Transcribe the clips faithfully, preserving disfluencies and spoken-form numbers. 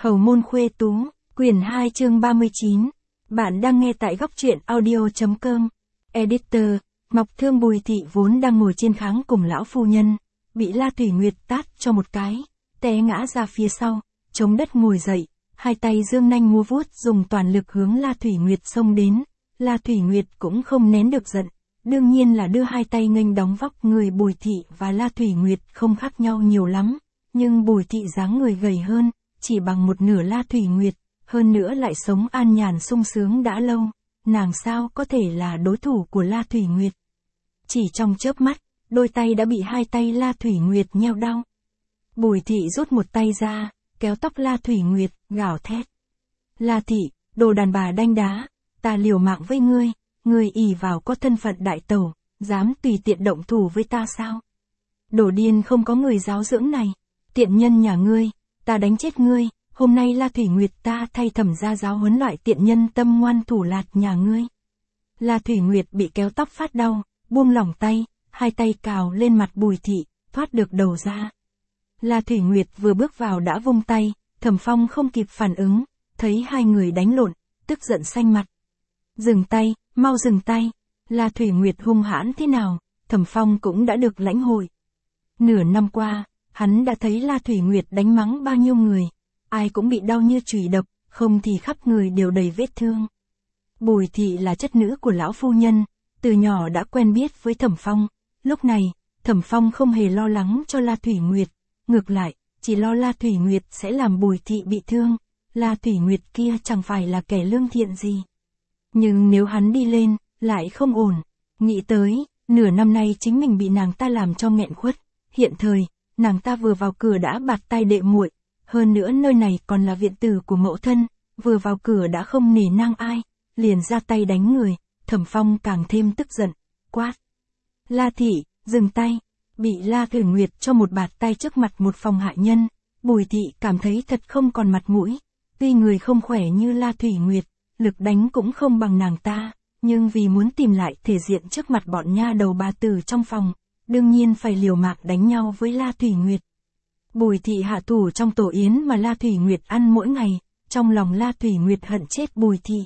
Hầu môn khuê tú, quyển hai chương ba mươi chín. Bạn đang nghe tại góc truyện audio.com. Editor, Mộc Thương Bùi Thị vốn đang ngồi trên kháng cùng lão phu nhân, bị La Thủy Nguyệt tát cho một cái, té ngã ra phía sau, chống đất ngồi dậy, hai tay dương nanh múa vuốt dùng toàn lực hướng La Thủy Nguyệt xông đến. La Thủy Nguyệt cũng không nén được giận, đương nhiên là đưa hai tay nghênh đóng. Vóc người Bùi Thị và La Thủy Nguyệt không khác nhau nhiều lắm, nhưng Bùi Thị dáng người gầy hơn, chỉ bằng một nửa La Thủy Nguyệt, hơn nữa lại sống an nhàn sung sướng đã lâu, nàng sao có thể là đối thủ của La Thủy Nguyệt. Chỉ trong chớp mắt, đôi tay đã bị hai tay La Thủy Nguyệt nheo đau. Bùi Thị rút một tay ra, kéo tóc La Thủy Nguyệt, gào thét. La Thị, đồ đàn bà đanh đá, ta liều mạng với ngươi, ngươi ỷ vào có thân phận đại tẩu, dám tùy tiện động thủ với ta sao? Đồ điên không có người giáo dưỡng này, tiện nhân nhà ngươi, ta đánh chết ngươi, hôm nay La Thủy Nguyệt ta thay Thẩm gia giáo huấn loại tiện nhân tâm ngoan thủ lạt nhà ngươi. La Thủy Nguyệt bị kéo tóc phát đau, buông lỏng tay, hai tay cào lên mặt Bùi Thị, thoát được đầu ra. La Thủy Nguyệt vừa bước vào đã vung tay, Thẩm Phong không kịp phản ứng, thấy hai người đánh lộn, tức giận xanh mặt. Dừng tay, mau dừng tay, La Thủy Nguyệt hung hãn thế nào, Thẩm Phong cũng đã được lãnh hội. Nửa năm qua, hắn đã thấy La Thủy Nguyệt đánh mắng bao nhiêu người, ai cũng bị đau như chùy độc, không thì khắp người đều đầy vết thương. Bùi Thị là chất nữ của lão phu nhân, từ nhỏ đã quen biết với Thẩm Phong, lúc này, Thẩm Phong không hề lo lắng cho La Thủy Nguyệt, ngược lại, chỉ lo La Thủy Nguyệt sẽ làm Bùi Thị bị thương, La Thủy Nguyệt kia chẳng phải là kẻ lương thiện gì. Nhưng nếu hắn đi lên, lại không ổn, nghĩ tới, nửa năm nay chính mình bị nàng ta làm cho nghẹn khuất, hiện thời, nàng ta vừa vào cửa đã bạt tay đệ muội, hơn nữa nơi này còn là viện tử của mẫu thân, vừa vào cửa đã không nể nang ai, liền ra tay đánh người, Thẩm Phong càng thêm tức giận, quát. La Thị, dừng tay, bị La Thủy Nguyệt cho một bạt tay trước mặt một phòng hạ nhân, Bùi Thị cảm thấy thật không còn mặt mũi, tuy người không khỏe như La Thủy Nguyệt, lực đánh cũng không bằng nàng ta, nhưng vì muốn tìm lại thể diện trước mặt bọn nha đầu bà tử trong phòng, đương nhiên phải liều mạng đánh nhau với La Thủy Nguyệt. Bùi Thị hạ thủ trong tổ yến mà La Thủy Nguyệt ăn mỗi ngày, trong lòng La Thủy Nguyệt hận chết Bùi Thị.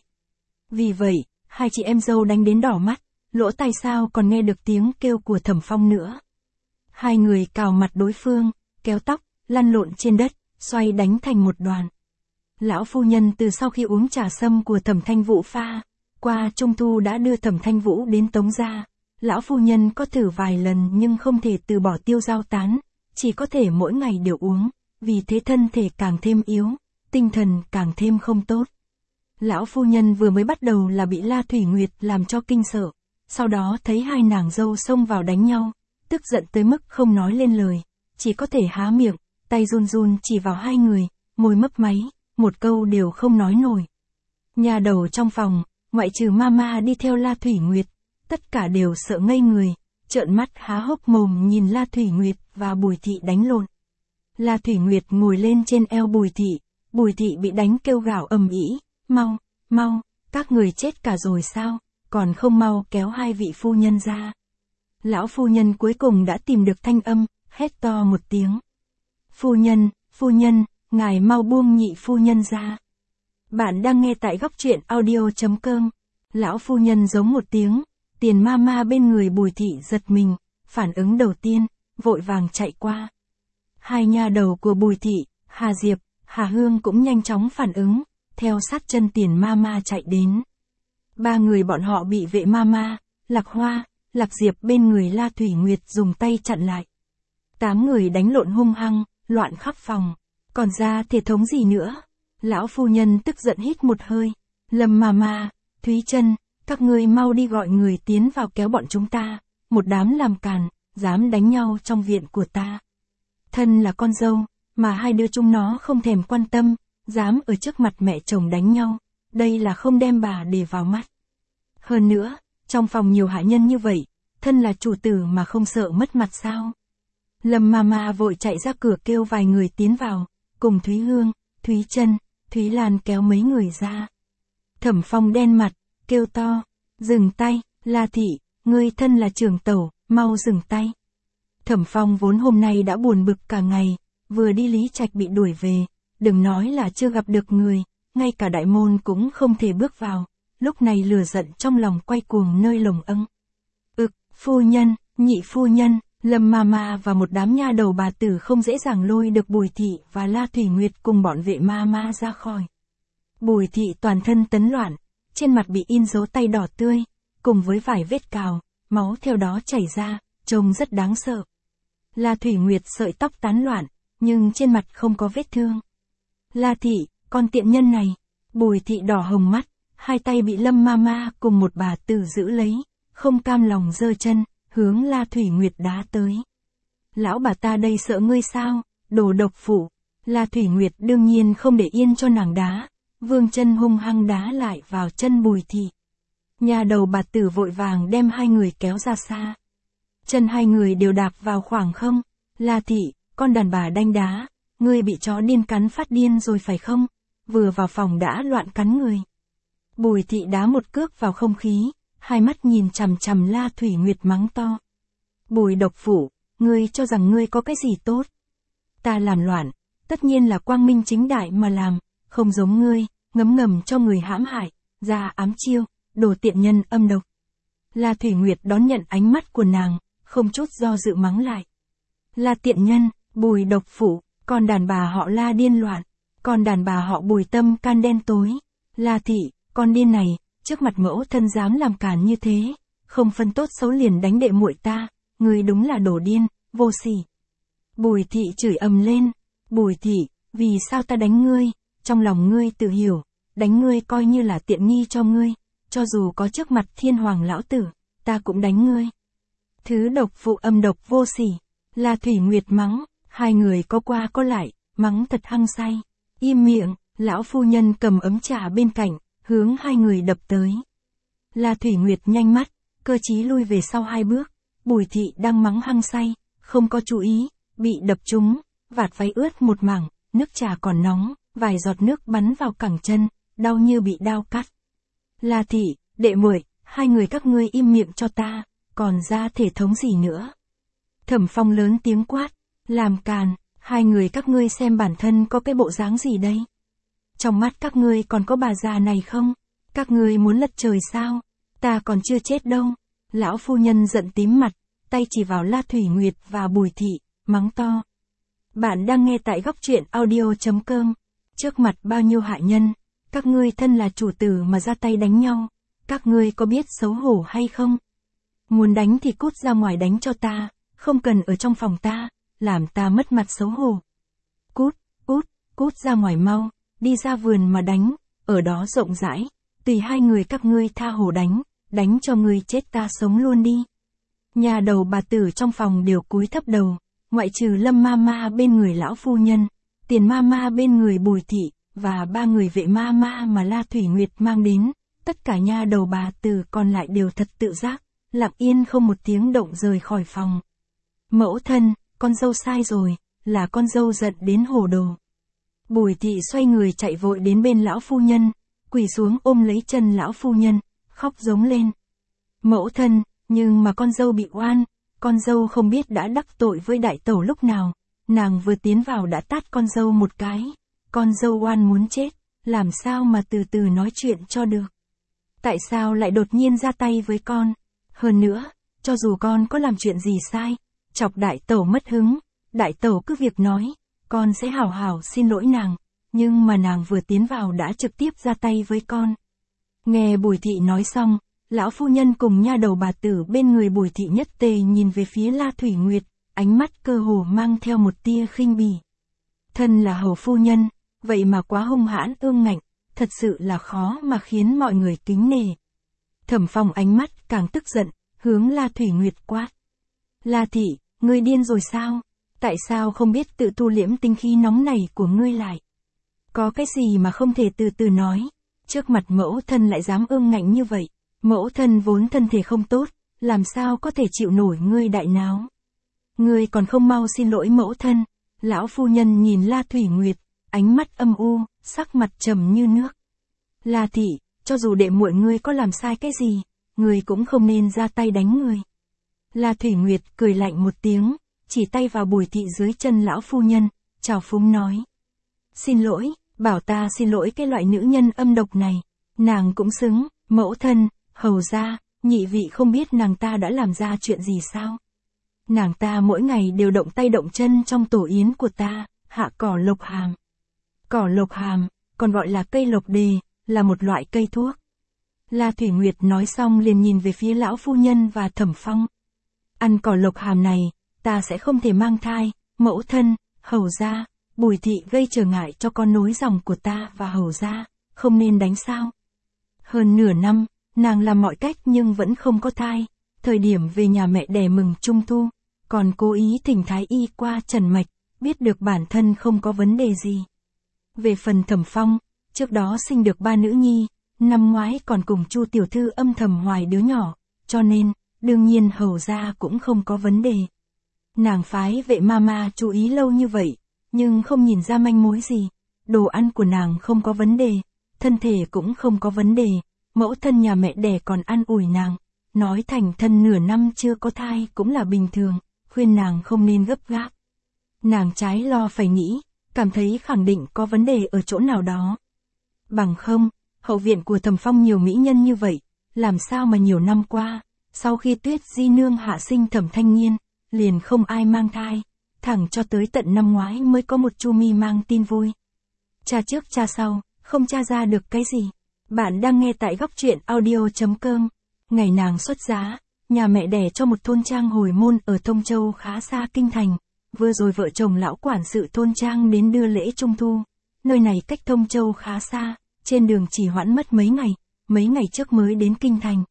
Vì vậy, hai chị em dâu đánh đến đỏ mắt, lỗ tai sao còn nghe được tiếng kêu của Thẩm Phong nữa. Hai người cào mặt đối phương, kéo tóc, lăn lộn trên đất, xoay đánh thành một đoàn. Lão phu nhân từ sau khi uống trà sâm của Thẩm Thanh Vũ pha, qua Trung Thu đã đưa Thẩm Thanh Vũ đến Tống gia. Lão phu nhân có thử vài lần nhưng không thể từ bỏ tiêu dao tán, chỉ có thể mỗi ngày đều uống, vì thế thân thể càng thêm yếu, tinh thần càng thêm không tốt. Lão phu nhân vừa mới bắt đầu là bị La Thủy Nguyệt làm cho kinh sợ, sau đó thấy hai nàng dâu xông vào đánh nhau, tức giận tới mức không nói lên lời, chỉ có thể há miệng, tay run run chỉ vào hai người, môi mấp máy, một câu đều không nói nổi. Nhà đầu trong phòng, ngoại trừ Mama đi theo La Thủy Nguyệt, tất cả đều sợ ngây người, trợn mắt há hốc mồm nhìn La Thủy Nguyệt và Bùi Thị đánh lộn. La Thủy Nguyệt ngồi lên trên eo Bùi Thị, Bùi Thị bị đánh kêu gào ầm ĩ, mau, mau, các người chết cả rồi sao, còn không mau kéo hai vị phu nhân ra. Lão phu nhân cuối cùng đã tìm được thanh âm, hét to một tiếng. Phu nhân, phu nhân, ngài mau buông nhị phu nhân ra. Bạn đang nghe tại góc truyện audio.com. Lão phu nhân giống một tiếng, Tiền Mama bên người Bùi Thị giật mình, phản ứng đầu tiên, vội vàng chạy qua. Hai nha đầu của Bùi Thị, Hà Diệp, Hà Hương cũng nhanh chóng phản ứng, theo sát chân Tiền Mama chạy đến. Ba người bọn họ bị vệ Mama, Lạc Hoa, Lạc Diệp bên người La Thủy Nguyệt dùng tay chặn lại. Tám người đánh lộn hung hăng, loạn khắp phòng, còn ra thể thống gì nữa. Lão phu nhân tức giận hít một hơi, Lâm Mama, Thúy Trân, các ngươi mau đi gọi người tiến vào kéo bọn chúng ta, một đám làm càn, dám đánh nhau trong viện của ta. Thân là con dâu, mà hai đứa chúng nó không thèm quan tâm, dám ở trước mặt mẹ chồng đánh nhau, đây là không đem bà để vào mắt. Hơn nữa, trong phòng nhiều hạ nhân như vậy, thân là chủ tử mà không sợ mất mặt sao? Lâm Mama vội chạy ra cửa kêu vài người tiến vào, cùng Thúy Hương, Thúy Trân, Thúy Lan kéo mấy người ra. Thẩm Phong đen mặt, kêu to, dừng tay, La Thị, ngươi thân là trưởng tẩu, mau dừng tay. Thẩm Phong vốn hôm nay đã buồn bực cả ngày, vừa đi Lý Trạch bị đuổi về, đừng nói là chưa gặp được người, ngay cả đại môn cũng không thể bước vào, lúc này lửa giận trong lòng quay cuồng nơi lồng âng. Ực, phu nhân, nhị phu nhân, Lâm ma ma và một đám nha đầu bà tử không dễ dàng lôi được Bùi Thị và La Thủy Nguyệt cùng bọn vệ ma ma ra khỏi. Bùi Thị toàn thân tấn loạn, trên mặt bị in dấu tay đỏ tươi, cùng với vài vết cào, máu theo đó chảy ra, trông rất đáng sợ. La Thủy Nguyệt sợi tóc tán loạn, nhưng trên mặt không có vết thương. La Thị, con tiện nhân này, Bùi Thị đỏ hồng mắt, hai tay bị Lâm ma ma cùng một bà tử giữ lấy, không cam lòng giơ chân, hướng La Thủy Nguyệt đá tới. Lão bà ta đây sợ ngươi sao, đồ độc phụ. La Thủy Nguyệt đương nhiên không để yên cho nàng đá, vương chân hung hăng đá lại vào chân Bùi Thị. Nhà đầu bà tử vội vàng đem hai người kéo ra xa. Chân hai người đều đạp vào khoảng không. La Thị, con đàn bà đanh đá, ngươi bị chó điên cắn phát điên rồi phải không? Vừa vào phòng đã loạn cắn người. Bùi Thị đá một cước vào không khí, hai mắt nhìn chằm chằm La Thủy Nguyệt mắng to. Bùi độc phụ, ngươi cho rằng ngươi có cái gì tốt? Ta làm loạn, tất nhiên là quang minh chính đại mà làm, không giống ngươi, ngấm ngầm cho người hãm hại, ra ám chiêu, đồ tiện nhân âm độc. La Thủy Nguyệt đón nhận ánh mắt của nàng, không chút do dự mắng lại. La tiện nhân, Bùi độc phụ, con đàn bà họ La điên loạn, con đàn bà họ Bùi tâm can đen tối. La Thị, con điên này, trước mặt mẫu thân dám làm cản như thế, không phân tốt xấu liền đánh đệ muội ta, ngươi đúng là đồ điên, vô sỉ. Bùi Thị chửi ầm lên, Bùi Thị, vì sao ta đánh ngươi, trong lòng ngươi tự hiểu, đánh ngươi coi như là tiện nghi cho ngươi, cho dù có trước mặt thiên hoàng lão tử, ta cũng đánh ngươi. Thứ độc phụ âm độc vô sỉ, La Thủy Nguyệt mắng, hai người có qua có lại, mắng thật hăng say. Im miệng, lão phu nhân cầm ấm trà bên cạnh, hướng hai người đập tới. La Thủy Nguyệt nhanh mắt, cơ trí lui về sau hai bước, Bùi Thị đang mắng hăng say, không có chú ý, bị đập trúng, vạt váy ướt một mảng, nước trà còn nóng, vài giọt nước bắn vào cẳng chân, đau như bị đao cắt. La Thị, đệ muội, hai người các ngươi im miệng cho ta, còn ra thể thống gì nữa? Thẩm Phong lớn tiếng quát, làm càn, hai người các ngươi xem bản thân có cái bộ dáng gì đây? Trong mắt các ngươi còn có bà già này không? Các ngươi muốn lật trời sao? Ta còn chưa chết đâu. Lão phu nhân giận tím mặt, tay chỉ vào La Thủy Nguyệt và Bùi Thị, mắng to. Bạn đang nghe tại góc truyện audio chấm com. Trước mặt bao nhiêu hạ nhân, các ngươi thân là chủ tử mà ra tay đánh nhau, các ngươi có biết xấu hổ hay không? Muốn đánh thì cút ra ngoài đánh cho ta, không cần ở trong phòng ta, làm ta mất mặt xấu hổ. Cút, cút, cút ra ngoài mau, đi ra vườn mà đánh, ở đó rộng rãi, tùy hai người các ngươi tha hồ đánh, đánh cho ngươi chết ta sống luôn đi. Nhà đầu bà tử trong phòng đều cúi thấp đầu, ngoại trừ Lâm ma ma bên người lão phu nhân, Tiền ma ma bên người Bùi Thị, và ba người vệ ma ma mà La Thủy Nguyệt mang đến, tất cả nha đầu bà tử còn lại đều thật tự giác, lặng yên không một tiếng động rời khỏi phòng. Mẫu thân, con dâu sai rồi, là con dâu giận đến hồ đồ. Bùi Thị xoay người chạy vội đến bên lão phu nhân, quỳ xuống ôm lấy chân lão phu nhân, khóc giống lên. Mẫu thân, nhưng mà con dâu bị oan, con dâu không biết đã đắc tội với đại tẩu lúc nào, nàng vừa tiến vào đã tát con dâu một cái, con dâu oan muốn chết, làm sao mà từ từ nói chuyện cho được. Tại sao lại đột nhiên ra tay với con? Hơn nữa, cho dù con có làm chuyện gì sai, chọc đại tẩu mất hứng, đại tẩu cứ việc nói, con sẽ hảo hảo xin lỗi nàng, nhưng mà nàng vừa tiến vào đã trực tiếp ra tay với con. Nghe Bùi Thị nói xong, lão phu nhân cùng nha đầu bà tử bên người Bùi Thị nhất tề nhìn về phía La Thủy Nguyệt, ánh mắt cơ hồ mang theo một tia khinh bỉ. Thân là hầu phu nhân, vậy mà quá hung hãn ương ngạnh, thật sự là khó mà khiến mọi người kính nể. Thẩm Phong ánh mắt càng tức giận, hướng La Thủy Nguyệt quát. La Thị, ngươi điên rồi sao? Tại sao không biết tự tu liễm tinh khí nóng này của ngươi lại? Có cái gì mà không thể từ từ nói? Trước mặt mẫu thân lại dám ương ngạnh như vậy, mẫu thân vốn thân thể không tốt, làm sao có thể chịu nổi ngươi đại náo? Ngươi còn không mau xin lỗi mẫu thân. Lão phu nhân nhìn La Thủy Nguyệt, ánh mắt âm u, sắc mặt trầm như nước. La Thị, cho dù đệ muội ngươi có làm sai cái gì, ngươi cũng không nên ra tay đánh người. La Thủy Nguyệt cười lạnh một tiếng, chỉ tay vào Bùi Thị dưới chân lão phu nhân, chào phúng nói. Xin lỗi, bảo ta xin lỗi cái loại nữ nhân âm độc này. Nàng cũng xứng, mẫu thân, hầu gia, nhị vị không biết nàng ta đã làm ra chuyện gì sao? Nàng ta mỗi ngày đều động tay động chân trong tổ yến của ta, hạ cỏ lộc hàm. Cỏ lộc hàm, còn gọi là cây lộc đề, là một loại cây thuốc. La Thủy Nguyệt nói xong liền nhìn về phía lão phu nhân và Thẩm Phong. Ăn cỏ lộc hàm này, ta sẽ không thể mang thai, mẫu thân, hầu gia, Bùi thị gây trở ngại cho con nối dòng của ta và hầu gia, không nên đánh sao. Hơn nửa năm, nàng làm mọi cách nhưng vẫn không có thai, thời điểm về nhà mẹ đẻ mừng Trung Thu, còn cố ý thỉnh thái y qua trần mạch, biết được bản thân không có vấn đề gì. Về phần Thẩm Phong, trước đó sinh được ba nữ nhi, năm ngoái còn cùng Chu tiểu thư âm thầm hoài đứa nhỏ, cho nên, đương nhiên hầu gia cũng không có vấn đề. Nàng phái vệ mama chú ý lâu như vậy, nhưng không nhìn ra manh mối gì, đồ ăn của nàng không có vấn đề, thân thể cũng không có vấn đề, mẫu thân nhà mẹ đẻ còn an ủi nàng, nói thành thân nửa năm chưa có thai cũng là bình thường, khuyên nàng không nên gấp gáp. Nàng trái lo phải nghĩ, cảm thấy khẳng định có vấn đề ở chỗ nào đó. Bằng không, hậu viện của Thẩm Phong nhiều mỹ nhân như vậy, làm sao mà nhiều năm qua, sau khi Tuyết Di nương hạ sinh Thẩm Thanh Nghiên, liền không ai mang thai, thẳng cho tới tận năm ngoái mới có một Chu Mi mang tin vui. Cha trước cha sau, không tra ra được cái gì. Bạn đang nghe tại góc truyện audio chấm com. Ngày nàng xuất giá, nhà mẹ đẻ cho một thôn trang hồi môn ở Thông Châu khá xa kinh thành. Vừa rồi vợ chồng lão quản sự thôn trang đến đưa lễ Trung Thu. Nơi này cách Thông Châu khá xa, trên đường chỉ hoãn mất mấy ngày, mấy ngày trước mới đến kinh thành.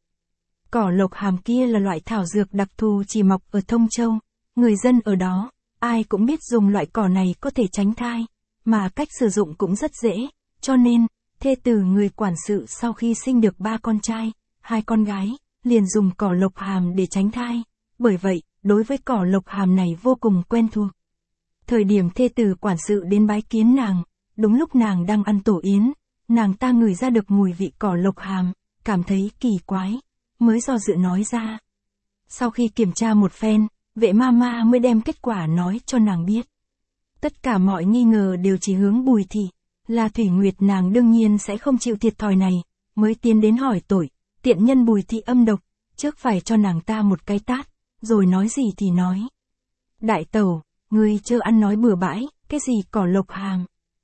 Cỏ lộc hàm kia là loại thảo dược đặc thù chỉ mọc ở Thông Châu. Người dân ở đó, ai cũng biết dùng loại cỏ này có thể tránh thai, mà cách sử dụng cũng rất dễ, cho nên, thê tử người quản sự sau khi sinh được ba con trai, hai con gái, liền dùng cỏ lộc hàm để tránh thai, bởi vậy, đối với cỏ lộc hàm này vô cùng quen thuộc. Thời điểm thê tử quản sự đến bái kiến nàng, đúng lúc nàng đang ăn tổ yến, nàng ta ngửi ra được mùi vị cỏ lộc hàm, cảm thấy kỳ quái, mới do dự nói ra. Sau khi kiểm tra một phen, vệ mama mới đem kết quả nói cho nàng biết. Tất cả mọi nghi ngờ đều chỉ hướng Bùi thị, là Thủy Nguyệt nàng đương nhiên sẽ không chịu thiệt thòi này, mới tiến đến hỏi tội, tiện nhân Bùi thị âm độc, trước phải cho nàng ta một cái tát, rồi nói gì thì nói. Đại tẩu, ngươi chớ ăn nói bừa bãi, cái gì cỏ lộc hàm.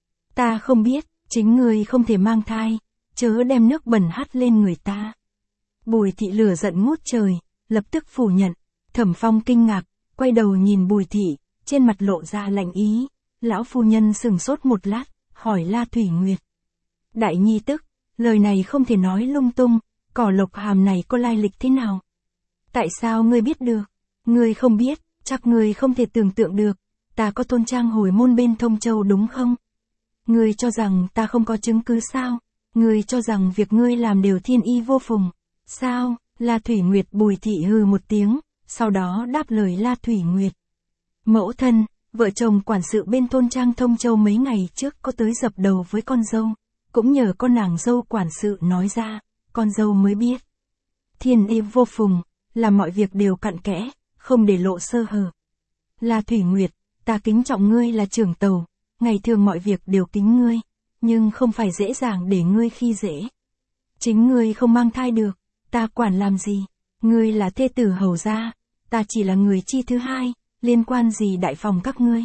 Ta không biết, chính ngươi không thể mang thai, chớ đem nước bẩn hắt lên người ta. Bùi thị lửa giận ngút trời, lập tức phủ nhận. Thẩm Phong kinh ngạc, quay đầu nhìn Bùi thị, trên mặt lộ ra lạnh ý. Lão phu nhân sừng sốt một lát, hỏi La Thủy Nguyệt. Đại nhi tức, lời này không thể nói lung tung, cỏ lộc hàm này có lai lịch thế nào? Tại sao ngươi biết được? Ngươi không biết, chắc ngươi không thể tưởng tượng được, ta có thôn trang hồi môn bên Thông Châu đúng không? Ngươi cho rằng ta không có chứng cứ sao? Ngươi cho rằng việc ngươi làm đều thiên y vô phùng, sao? La Thủy Nguyệt Bùi thị hừ một tiếng, sau đó đáp lời La Thủy Nguyệt. Mẫu thân, vợ chồng quản sự bên thôn trang Thông Châu mấy ngày trước có tới dập đầu với con dâu, cũng nhờ con nàng dâu quản sự nói ra, con dâu mới biết. Thiên y vô phùng, làm mọi việc đều cặn kẽ, không để lộ sơ hở. La Thủy Nguyệt, ta kính trọng ngươi là trưởng tàu, ngày thường mọi việc đều kính ngươi, nhưng không phải dễ dàng để ngươi khi dễ. Chính ngươi không mang thai được, ta quản làm gì? Ngươi là thê tử hầu gia, ta chỉ là người chi thứ hai, liên quan gì đại phòng các ngươi?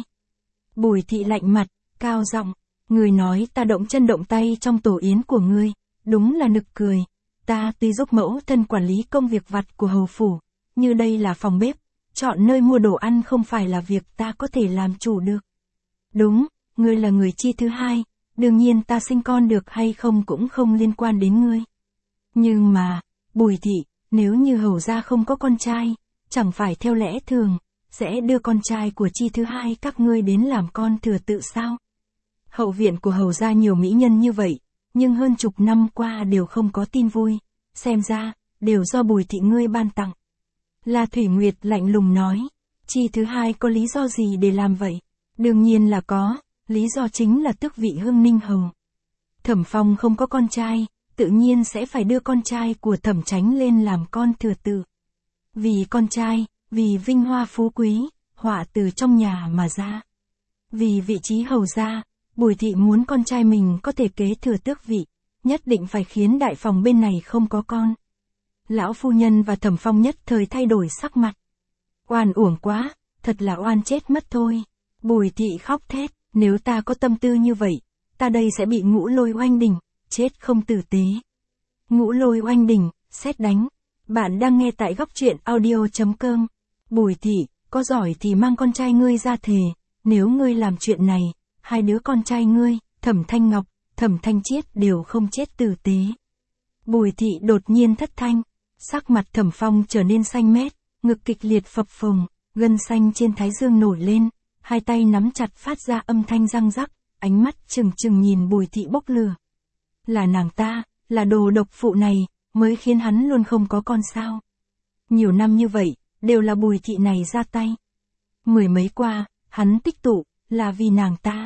Bùi thị lạnh mặt, cao giọng, ngươi nói ta động chân động tay trong tổ yến của ngươi, đúng là nực cười. Ta tuy giúp mẫu thân quản lý công việc vặt của hầu phủ, như đây là phòng bếp, chọn nơi mua đồ ăn không phải là việc ta có thể làm chủ được. Đúng, ngươi là người chi thứ hai, đương nhiên ta sinh con được hay không cũng không liên quan đến ngươi. Nhưng mà, Bùi thị, nếu như hầu gia không có con trai, chẳng phải theo lẽ thường, sẽ đưa con trai của chi thứ hai các ngươi đến làm con thừa tự sao? Hậu viện của hầu gia nhiều mỹ nhân như vậy, nhưng hơn chục năm qua đều không có tin vui, xem ra, đều do Bùi thị ngươi ban tặng. La Thủy Nguyệt lạnh lùng nói, chi thứ hai có lý do gì để làm vậy? Đương nhiên là có, lý do chính là tước vị Hương Ninh hầu. Thẩm Phong không có con trai, tự nhiên sẽ phải đưa con trai của Thẩm Chánh lên làm con thừa tự. Vì con trai, vì vinh hoa phú quý, họa từ trong nhà mà ra. Vì vị trí hầu gia, Bùi thị muốn con trai mình có thể kế thừa tước vị, nhất định phải khiến đại phòng bên này không có con. Lão phu nhân và Thẩm Phong nhất thời thay đổi sắc mặt. Oan uổng quá, thật là oan chết mất thôi. Bùi thị khóc thét, nếu ta có tâm tư như vậy, ta đây sẽ bị Ngũ Lôi oanh đỉnh, chết không tử tế. Ngũ Lôi oanh đỉnh, sét đánh. Bạn đang nghe tại góc truyện audio chấm com. Bùi thị, có giỏi thì mang con trai ngươi ra thề, nếu ngươi làm chuyện này, hai đứa con trai ngươi, Thẩm Thanh Ngọc, Thẩm Thanh Chiết đều không chết tử tế. Bùi thị đột nhiên thất thanh, sắc mặt Thẩm Phong trở nên xanh mét, ngực kịch liệt phập phồng, gân xanh trên thái dương nổi lên, hai tay nắm chặt phát ra âm thanh răng rắc, ánh mắt trừng trừng nhìn Bùi thị bốc lửa. Là nàng ta, là đồ độc phụ này, mới khiến hắn luôn không có con sao. Nhiều năm như vậy, đều là Bùi thị này ra tay. Mười mấy qua, hắn tích tụ, là vì nàng ta.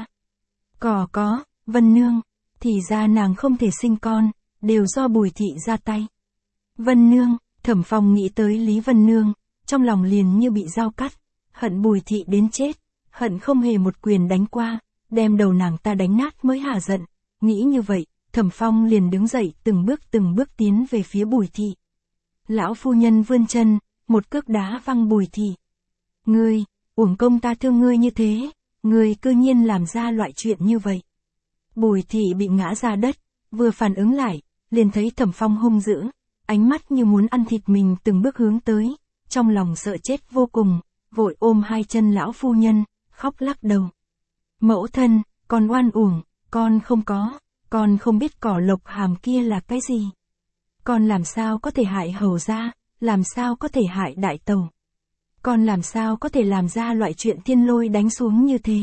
Cỏ có, Vân Nương, thì ra nàng không thể sinh con, đều do Bùi thị ra tay. Vân Nương, Thẩm Phong nghĩ tới Lý Vân Nương, trong lòng liền như bị dao cắt, hận Bùi thị đến chết, hận không hề một quyền đánh qua, đem đầu nàng ta đánh nát mới hả giận. Nghĩ như vậy, Thẩm Phong liền đứng dậy từng bước từng bước tiến về phía Bùi thị. Lão phu nhân vươn chân, một cước đá văng Bùi thị. Ngươi, uổng công ta thương ngươi như thế, ngươi cư nhiên làm ra loại chuyện như vậy. Bùi thị bị ngã ra đất, vừa phản ứng lại, liền thấy Thẩm Phong hung dữ, ánh mắt như muốn ăn thịt mình từng bước hướng tới, trong lòng sợ chết vô cùng, vội ôm hai chân lão phu nhân, khóc lắc đầu. Mẫu thân, con oan uổng, con không có, con không biết cỏ lộc hàm kia là cái gì. Con làm sao có thể hại hầu gia, làm sao có thể hại đại tẩu. Con làm sao có thể làm ra loại chuyện thiên lôi đánh xuống như thế.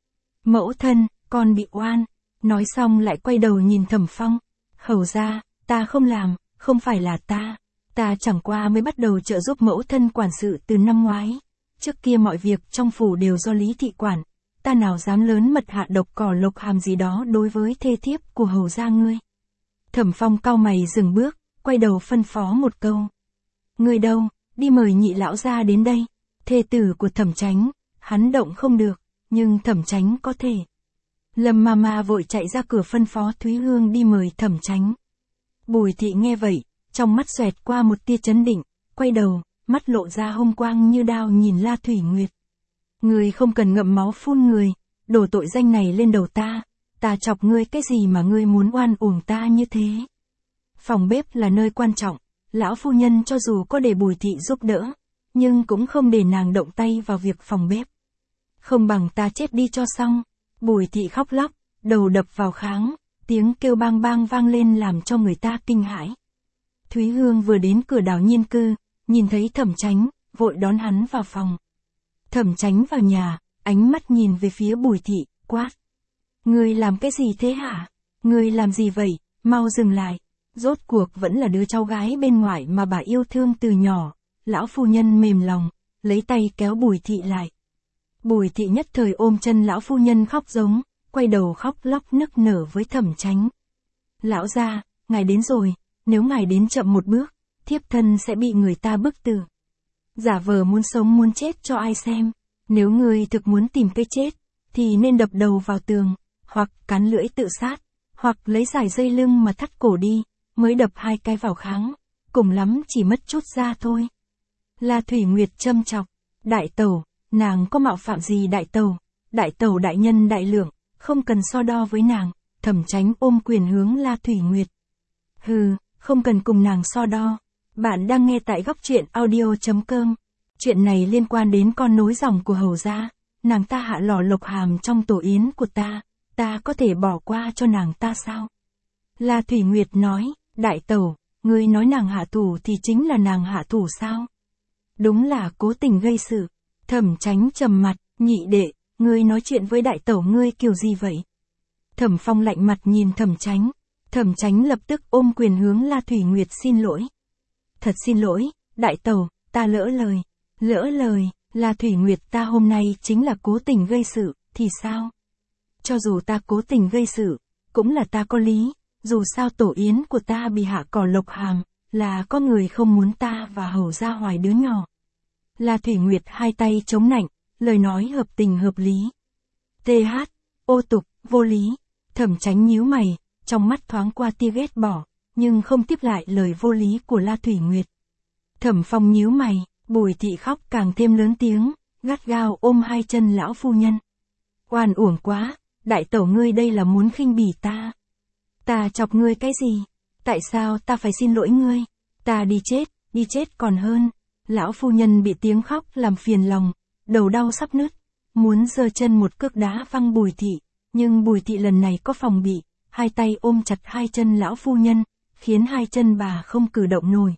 Mẫu thân, con bị oan. Nói xong lại quay đầu nhìn Thẩm Phong. Hầu gia, ta không làm, không phải là ta. Ta chẳng qua mới bắt đầu trợ giúp mẫu thân quản sự từ năm ngoái. Trước kia mọi việc trong phủ đều do Lý thị quản. Ta nào dám lớn mật hạ độc cỏ lộc hàm gì đó đối với thê thiếp của hầu gia ngươi. Thẩm Phong cau mày dừng bước, quay đầu phân phó một câu. Ngươi đâu, đi mời nhị lão gia đến đây. Thê tử của Thẩm Chánh, hắn động không được, nhưng Thẩm Chánh có thể. Lâm Mama vội chạy ra cửa phân phó Thúy Hương đi mời Thẩm Chánh. Bùi thị nghe vậy, trong mắt xoẹt qua một tia chấn định, quay đầu, mắt lộ ra hung quang như đao nhìn La Thủy Nguyệt. Ngươi không cần ngậm máu phun người, đổ tội danh này lên đầu ta, ta chọc ngươi cái gì mà ngươi muốn oan uổng ta như thế. Phòng bếp là nơi quan trọng, lão phu nhân cho dù có để Bùi thị giúp đỡ, nhưng cũng không để nàng động tay vào việc phòng bếp. Không bằng ta chết đi cho xong. Bùi thị khóc lóc, đầu đập vào kháng, tiếng kêu bang bang vang lên làm cho người ta kinh hãi. Thúy Hương vừa đến cửa Đào Nhiên cư, nhìn thấy Thẩm Chánh, vội đón hắn vào phòng. Thẩm Chánh vào nhà, ánh mắt nhìn về phía Bùi thị, quát. Ngươi làm cái gì thế hả? Ngươi làm gì vậy? Mau dừng lại. Rốt cuộc vẫn là đứa cháu gái bên ngoài mà bà yêu thương từ nhỏ. Lão phu nhân mềm lòng, lấy tay kéo Bùi thị lại. Bùi thị nhất thời ôm chân lão phu nhân khóc giống, quay đầu khóc lóc nức nở với Thẩm Chánh. Lão gia, ngài đến rồi, nếu ngài đến chậm một bước, thiếp thân sẽ bị người ta bức tử. Giả vờ muốn sống muốn chết cho ai xem, nếu ngươi thực muốn tìm cái chết, thì nên đập đầu vào tường, hoặc cắn lưỡi tự sát, hoặc lấy giải dây lưng mà thắt cổ đi, mới đập hai cái vào kháng, cùng lắm chỉ mất chút da thôi. La Thủy Nguyệt châm chọc, đại tẩu, nàng có mạo phạm gì đại tẩu, đại tẩu đại nhân đại lượng, không cần so đo với nàng. Thẩm Chánh ôm quyền hướng La Thủy Nguyệt. Hừ, không cần cùng nàng so đo. Bạn đang nghe tại góc truyện audio chấm com. Chuyện này liên quan đến con nối dòng của hầu gia, nàng ta hạ lò lộc hàm trong tổ yến của ta, ta có thể bỏ qua cho nàng ta sao? La Thủy Nguyệt nói, đại tẩu, ngươi nói nàng hạ thủ thì chính là nàng hạ thủ sao? Đúng là cố tình gây sự. Thẩm Chánh trầm mặt, nhị đệ, ngươi nói chuyện với đại tẩu ngươi kiểu gì vậy? Thẩm Phong lạnh mặt nhìn Thẩm Chánh. Thẩm Chánh lập tức ôm quyền hướng La Thủy Nguyệt xin lỗi. Thật xin lỗi, đại tẩu, ta lỡ lời. Lỡ lời, La Thủy Nguyệt, ta hôm nay chính là cố tình gây sự, thì sao? Cho dù ta cố tình gây sự, cũng là ta có lý, dù sao tổ yến của ta bị hạ cỏ lộc hàm, là có người không muốn ta và hầu gia hoài đứa nhỏ. La Thủy Nguyệt hai tay chống nạnh, lời nói hợp tình hợp lý. Th, ô tục, vô lý. Thẩm Chánh nhíu mày, trong mắt thoáng qua tia ghét bỏ, nhưng không tiếp lại lời vô lý của La Thủy Nguyệt. Thẩm Phong nhíu mày, Bùi Thị khóc càng thêm lớn tiếng, gắt gao ôm hai chân lão phu nhân. Oan uổng quá, đại tẩu ngươi đây là muốn khinh bỉ ta. Ta chọc ngươi cái gì? Tại sao ta phải xin lỗi ngươi? Ta đi chết, đi chết còn hơn. Lão phu nhân bị tiếng khóc làm phiền lòng, đầu đau sắp nứt, muốn giơ chân một cước đá văng Bùi Thị, nhưng Bùi Thị lần này có phòng bị, hai tay ôm chặt hai chân lão phu nhân, khiến hai chân bà không cử động nổi.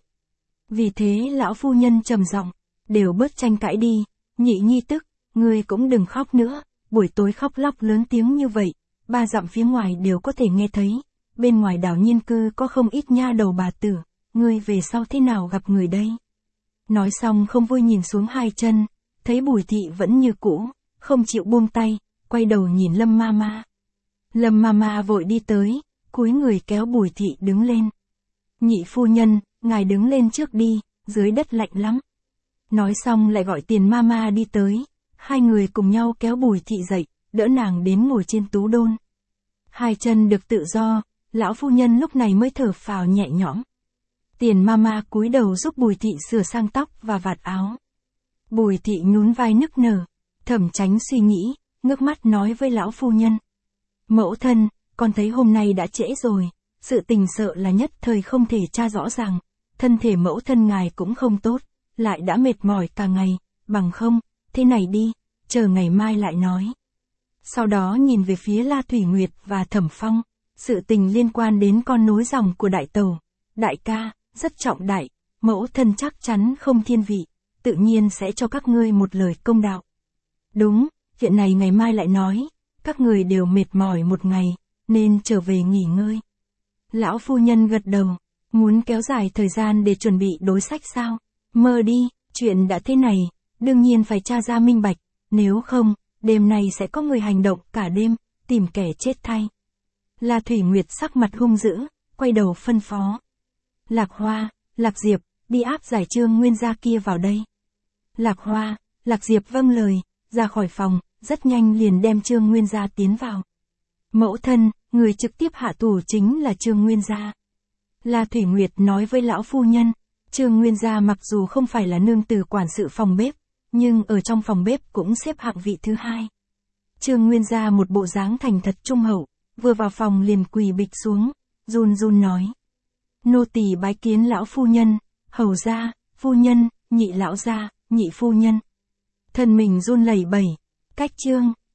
Vì thế lão phu nhân trầm giọng, đều bớt tranh cãi đi, Nhị nhi tức, ngươi cũng đừng khóc nữa, buổi tối khóc lóc lớn tiếng như vậy, ba dặm phía ngoài đều có thể nghe thấy, bên ngoài đảo Nhiên Cư có không ít nha đầu bà tử, ngươi về sau thế nào gặp người đây? Nói xong không vui nhìn xuống hai chân, thấy Bùi Thị vẫn như cũ, không chịu buông tay, quay đầu nhìn Lâm Mama. Lâm Mama vội đi tới, cúi người kéo Bùi Thị đứng lên. Nhị phu nhân, ngài đứng lên trước đi, dưới đất lạnh lắm. Nói xong lại gọi Tiền Mama đi tới, hai người cùng nhau kéo Bùi Thị dậy, đỡ nàng đến ngồi trên tú đôn. Hai chân được tự do, lão phu nhân lúc này mới thở phào nhẹ nhõm. Tiền Mama cúi đầu giúp Bùi Thị sửa sang tóc và vạt áo. Bùi Thị nhún vai nức nở, Thẩm Chánh suy nghĩ, ngước mắt nói với lão phu nhân. Mẫu thân, con thấy hôm nay đã trễ rồi, sự tình sợ là nhất thời không thể tra rõ ràng, thân thể mẫu thân ngài cũng không tốt, lại đã mệt mỏi cả ngày, bằng không, thế này đi, chờ ngày mai lại nói. Sau đó nhìn về phía La Thủy Nguyệt và Thẩm Phong, sự tình liên quan đến con nối dòng của đại tàu, đại ca, rất trọng đại, mẫu thân chắc chắn không thiên vị, tự nhiên sẽ cho các ngươi một lời công đạo. Đúng, chuyện này ngày mai lại nói, các người đều mệt mỏi một ngày, nên trở về nghỉ ngơi. Lão phu nhân gật đầu, muốn kéo dài thời gian để chuẩn bị đối sách sao? Mơ đi, chuyện đã thế này, đương nhiên phải tra ra minh bạch, nếu không, đêm nay sẽ có người hành động cả đêm, tìm kẻ chết thay. La Thủy Nguyệt sắc mặt hung dữ, quay đầu phân phó. Lạc Hoa, Lạc Diệp, đi áp giải Trương Nguyên gia kia vào đây. Lạc Hoa, Lạc Diệp vâng lời, ra khỏi phòng, rất nhanh liền đem Trương Nguyên gia tiến vào. Mẫu thân, người trực tiếp hạ tù chính là Trương Nguyên gia. La Thủy Nguyệt nói với lão phu nhân, Trương Nguyên gia mặc dù không phải là nương tử quản sự phòng bếp, nhưng ở trong phòng bếp cũng xếp hạng vị thứ hai. Trương Nguyên gia một bộ dáng thành thật trung hậu, vừa vào phòng liền quỳ bịch xuống, run run nói. Nô tỳ bái kiến lão phu nhân, hầu gia, phu nhân, nhị lão gia, nhị phu nhân. Thân mình run lẩy bẩy, cách Trương